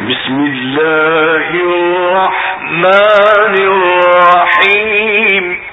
بسم الله الرحمن الرحيم.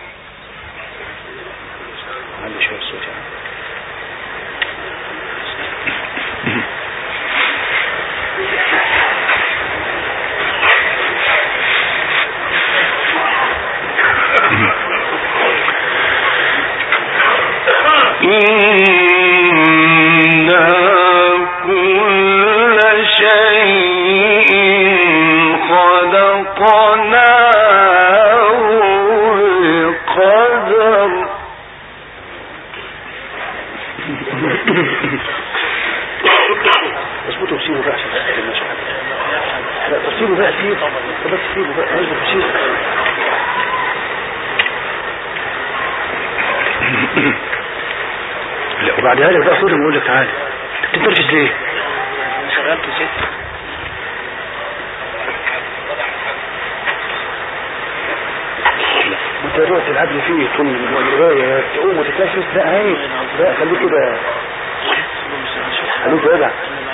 اظبطوا وسيبوا بقى عشان لا تسيبوا بقى سيب بس سيبوا بقى اظبطوا وسيبوا. لا وبعدها لك بقى صوتهم يقول لك تعالى تنترفز ليه؟ شغلت ست وانت دلوقتي تلعب لي فيه طول القرايه تقوم وتتنفس. لا عيب لا خليك كده خليك كده.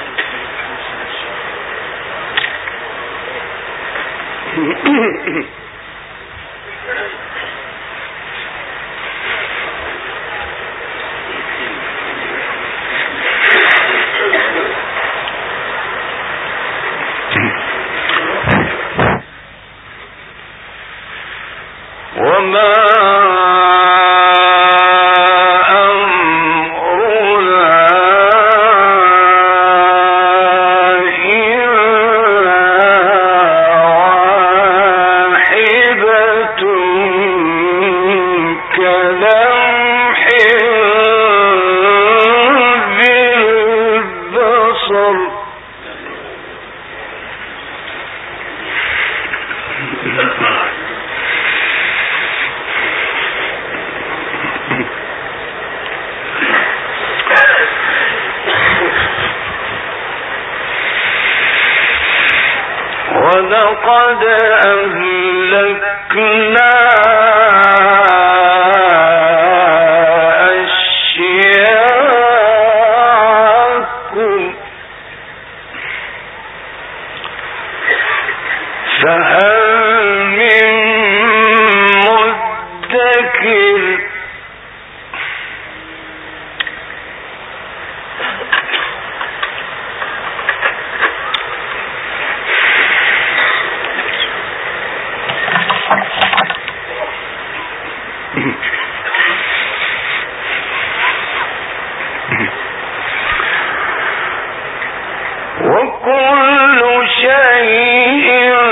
ولقد أهلكنا أشياءكم فهل من مدكر. وكل شيء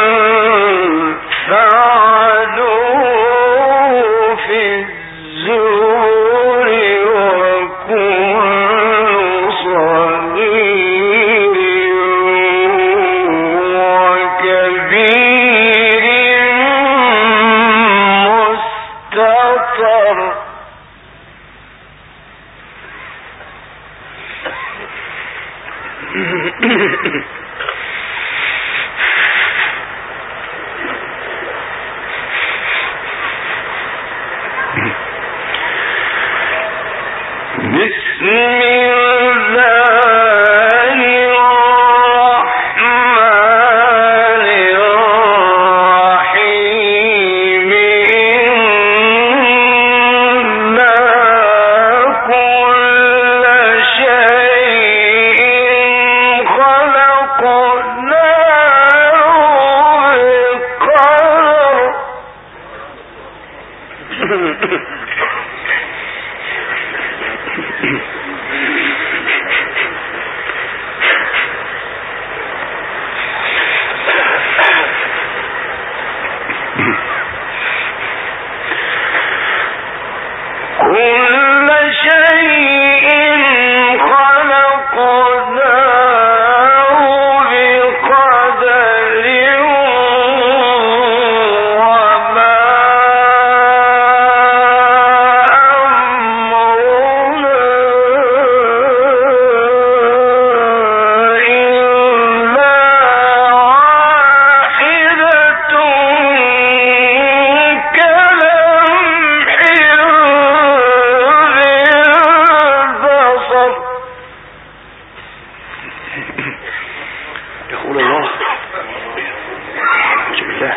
فعلوه في الزبر وكل صغير وكبير مستطر. بسم الله الرحمن الرحيم. إنا كل شيء خلقناه بقدر. كل شيء خلقناه بقدر وما أمرنا إلا واحدة كلمح بالبصر. يقول الله لا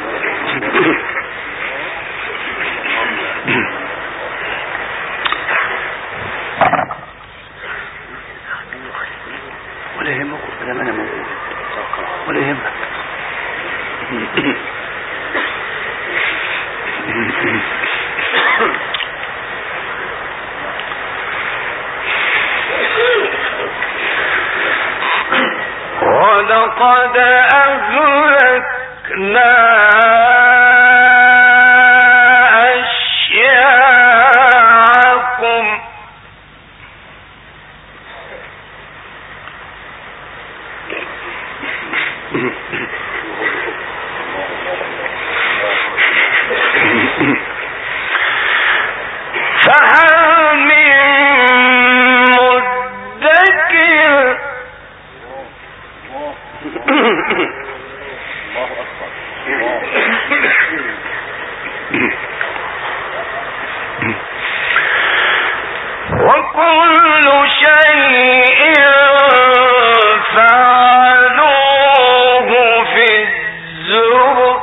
ولا يهمك ما انا موجود ولا يهمك. ولقد أهلكنا أشياعكم فهل من مدكر وكل شيء فعلوه في الزبر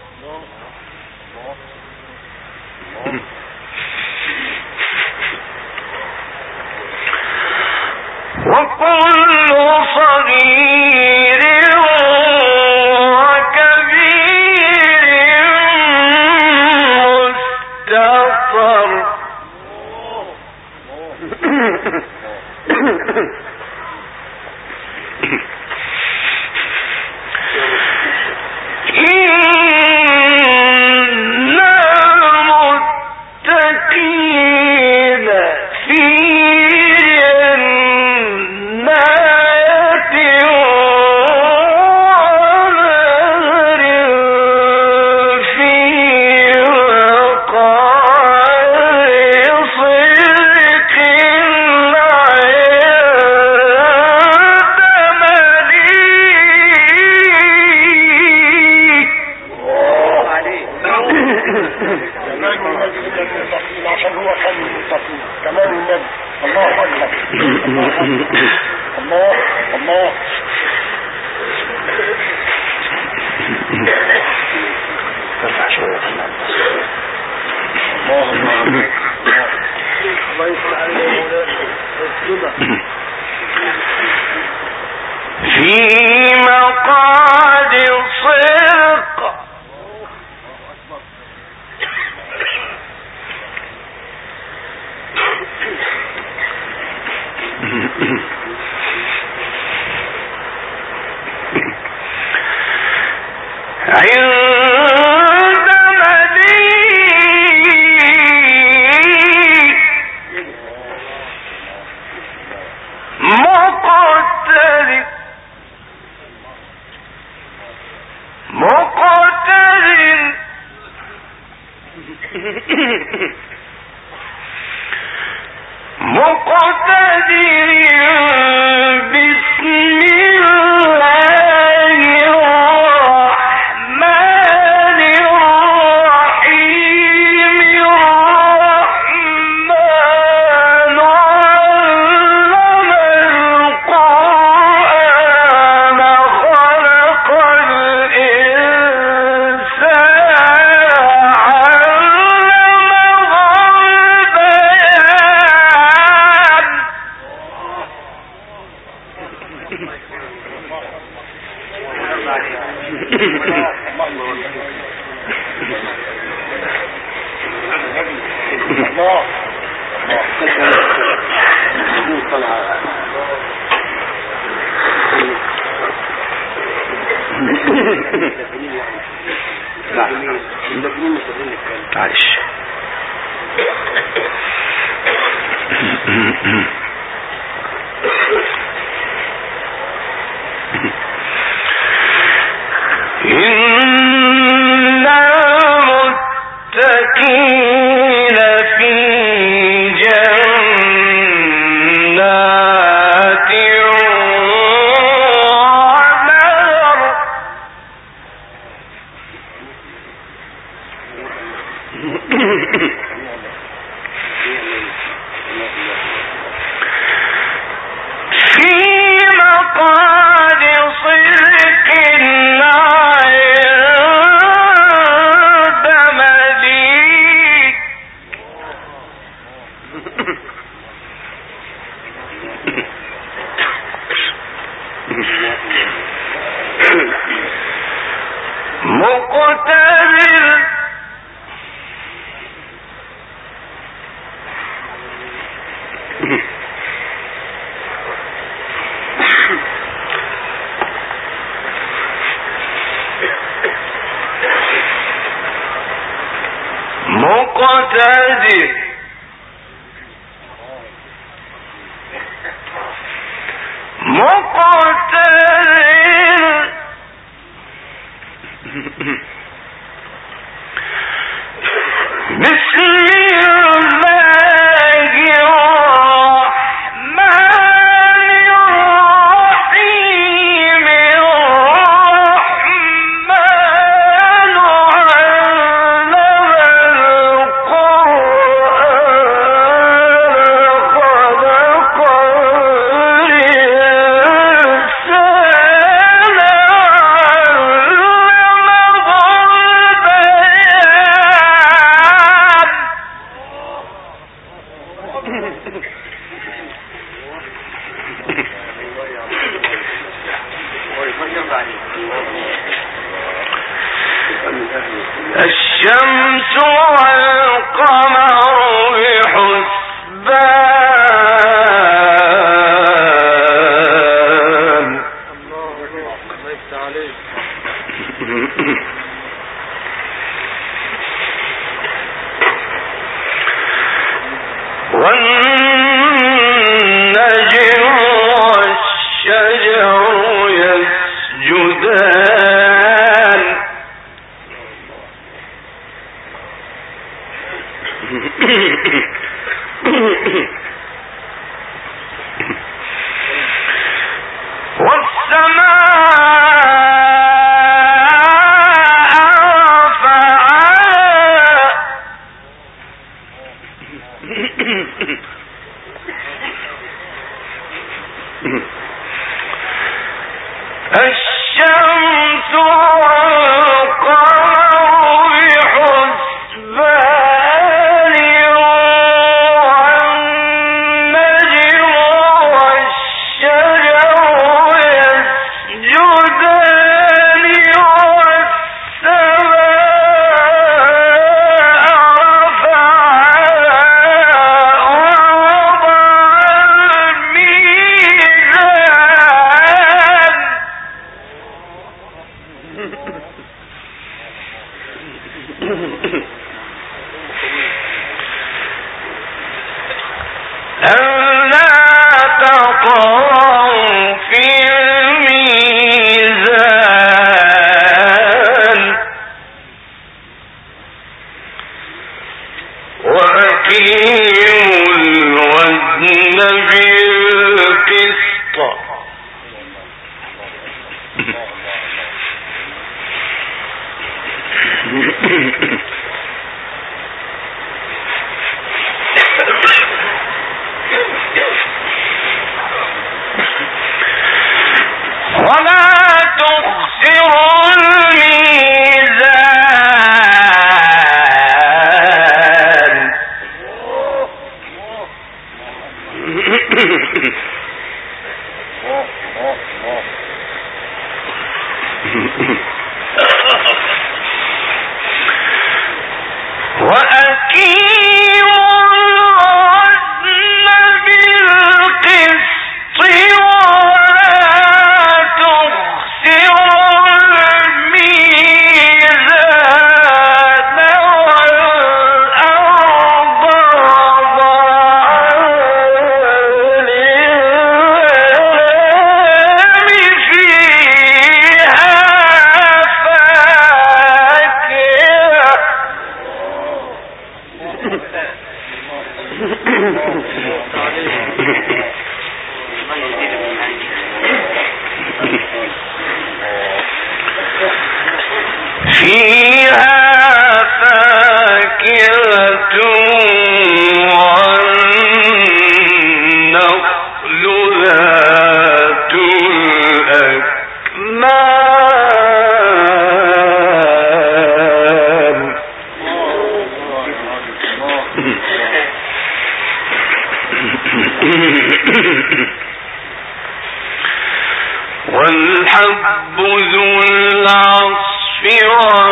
وكل صغير وكبير مستطر في مقعد صدق عند مليك مقتدر بسم الله الرحمن الرحيم الرحمن علم القرآن خلق الإنسان معلش إن المتقين في جنات ونهر في مقعد صدق عند الشمس والقمر بحسبان والنجم والشجر يسجدان الشمس والقمر بحسبان والنجم والشجر يسجدان ألا تطغوا في الميزان وأقيموا الوزن بالقسط ولا تخسروا الميزان وأقيموا الوزن بالقسط ولا تخسروا الميزان والأرض وضعها للأنام فيها فاكهة والنخل ذات الأكمام والحب ذو العصف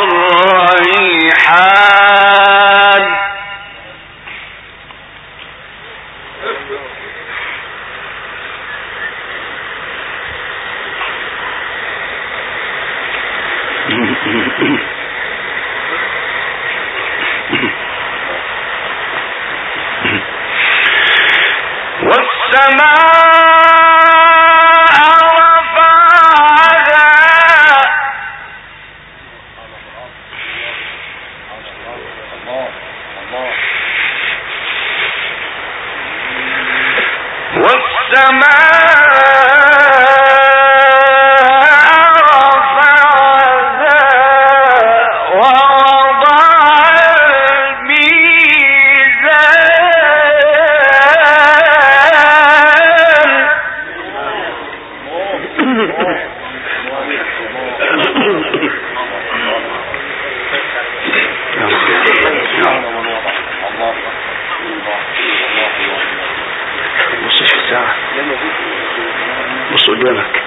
بص قدامك.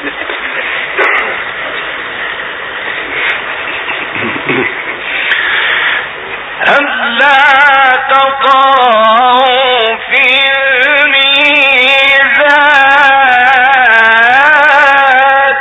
ألا تطغوا في الميزان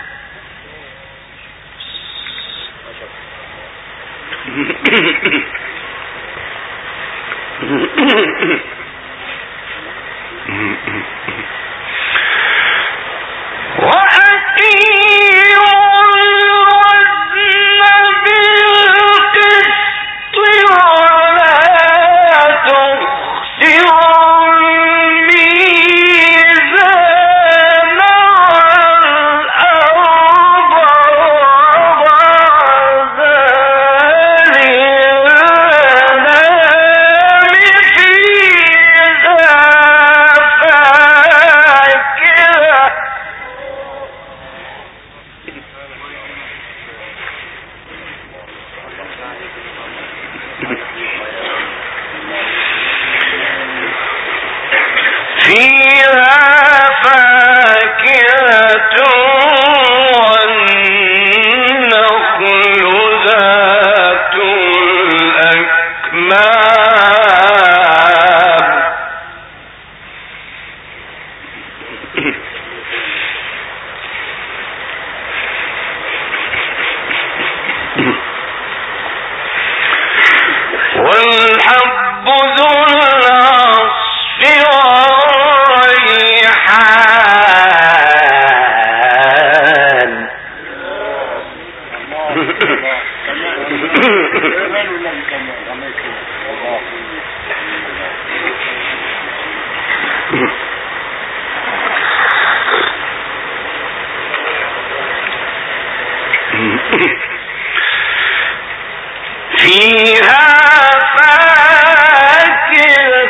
والحب ذو العصف والريحان فيها فاكهة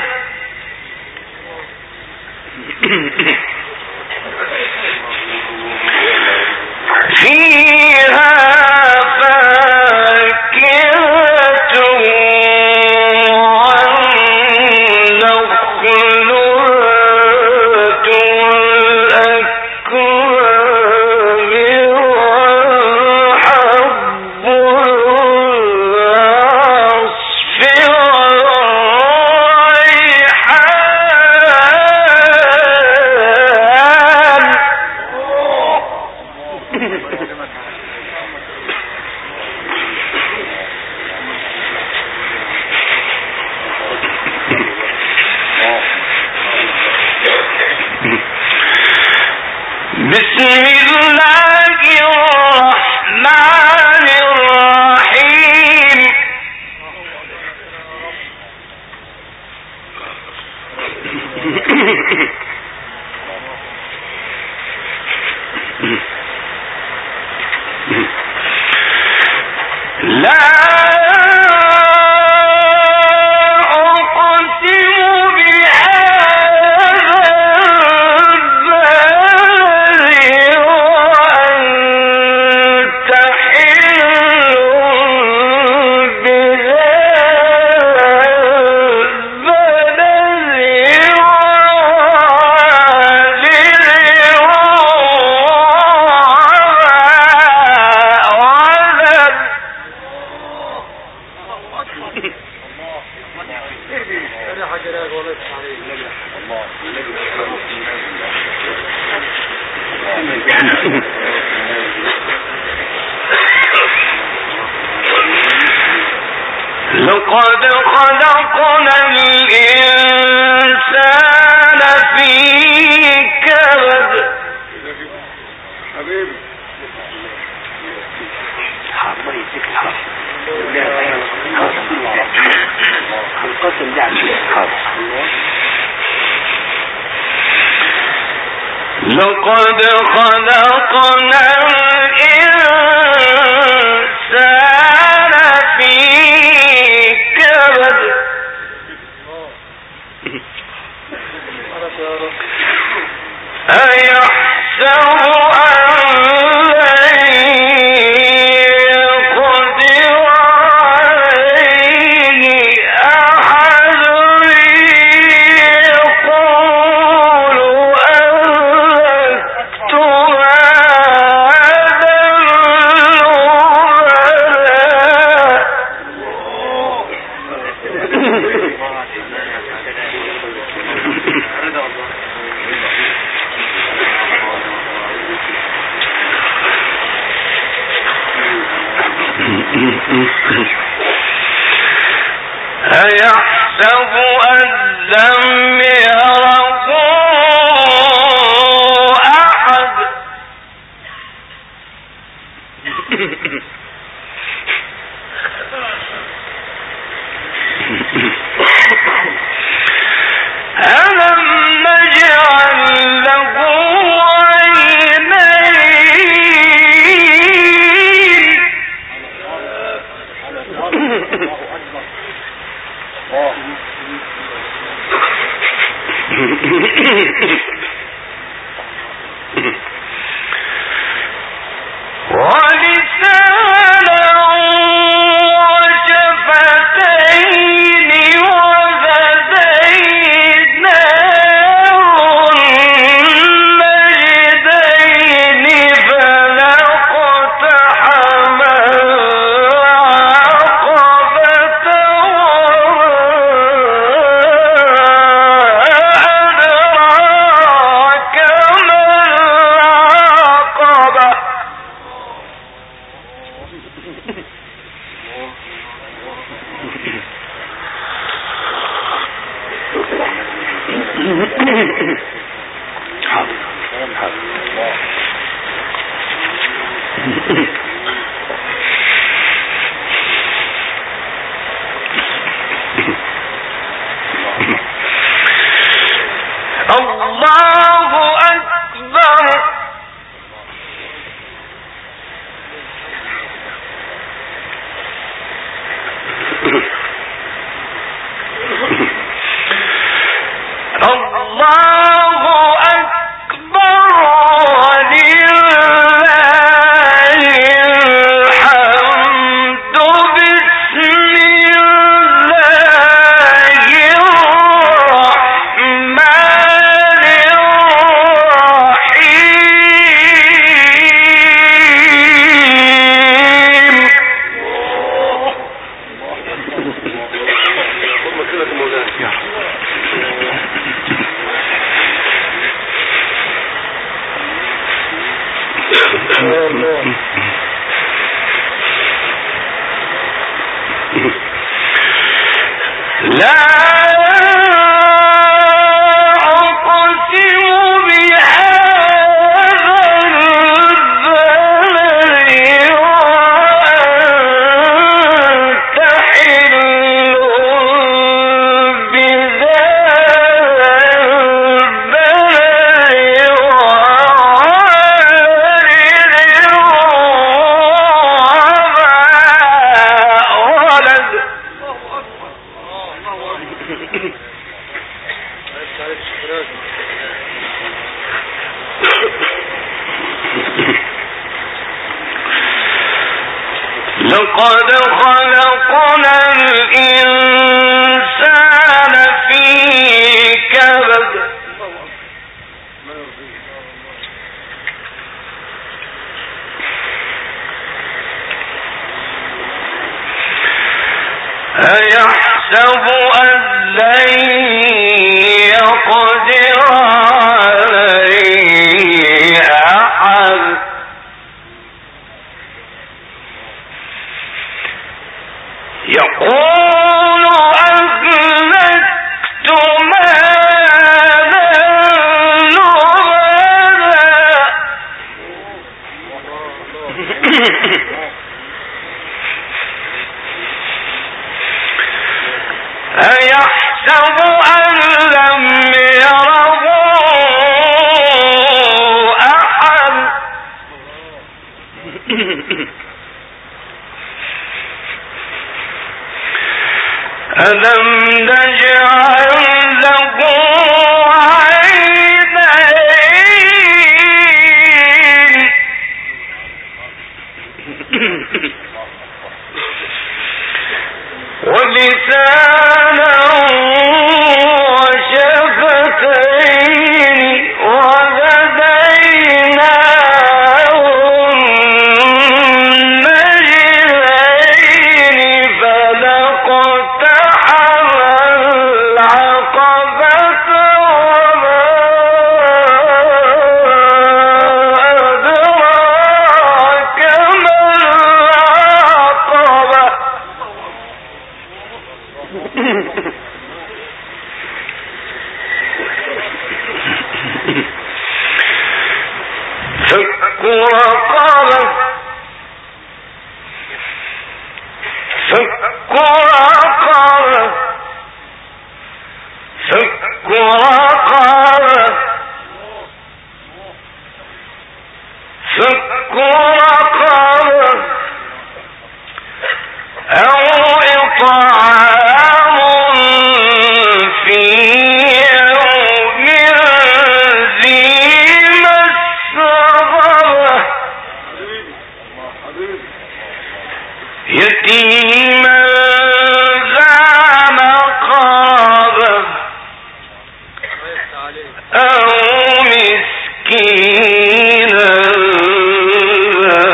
بسم الله الرحمن الرحيم لا لقد خلقنا الإنسان في كبد. حبيبي الله يديك الحافظ القسم ده لقد خلقنا الإنسان في كبد. أيحسب أن لن يقدر عليه أحد يقول أهلكت مالا أيحسب أن لم يره أحد. ألم نجعل له ولسانا وشفتين وهديناه النجدين فلاقتحم العقبة أدراك ما العقبة. الله أكبر. الله أكبر ولله الحمد. بسم الله الرحمن الرحيم. لا أقسم بهذا البلد وأنت حل بذا البلد ووالد وما ولد. لقد خلقنا الإنسان في كبد. أيحسب أن لن يقدر عليه أحد يقول أهلكت مالا لبدا أيحسب أن لم يره أحد ألم نجعل له عينين ولسانا وشفتين وهديناه النجدين فلاقتحم العقبة وما أدراك ما العقبة فك رقبة فك رقبة فك رقبة فك رقبة أو إطعام في يوم ذي مسغبة يتيما ذا مقربة أو مسكينا ذا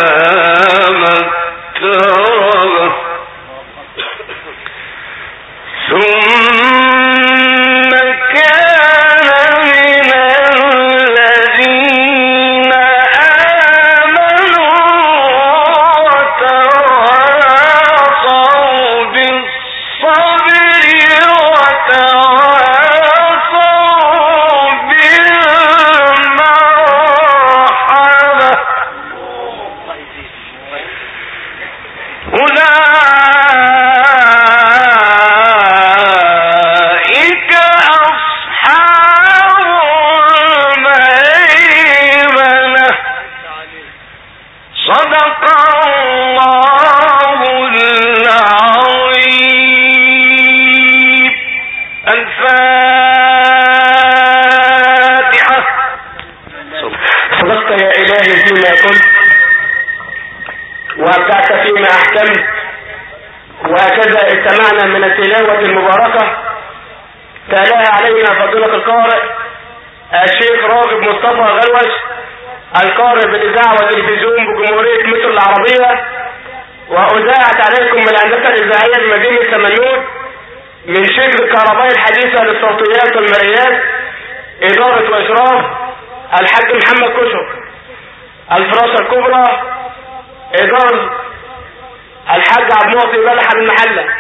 متربة ثم كان من الذين آمنوا وتواصوا بالصبر وتواصوا بالمرحمة أولئك أصحاب الميمنة صدق الله العظيم. الفاتحة. صدقت يا إلهي فيما كنت وأبدعت فيما أحكمت، وهكذا استمعنا من التلاوة المباركة تلاها علينا فضيلة القارئ الشيخ راغب مصطفى غلوش، القارئ بالإذاعة والتلفزيون بجمهورية مصر العربية، وأذاعت عليكم من الهندسة الإذاعية بمدينة سمنود من شكل الكهرباء الحديثة للصوتيات والمرئيات، إدارة وإشراف الحاج محمد كشك، الفراشة الكبرى إدارة الحاج عبد المعطي بلحة المحلة.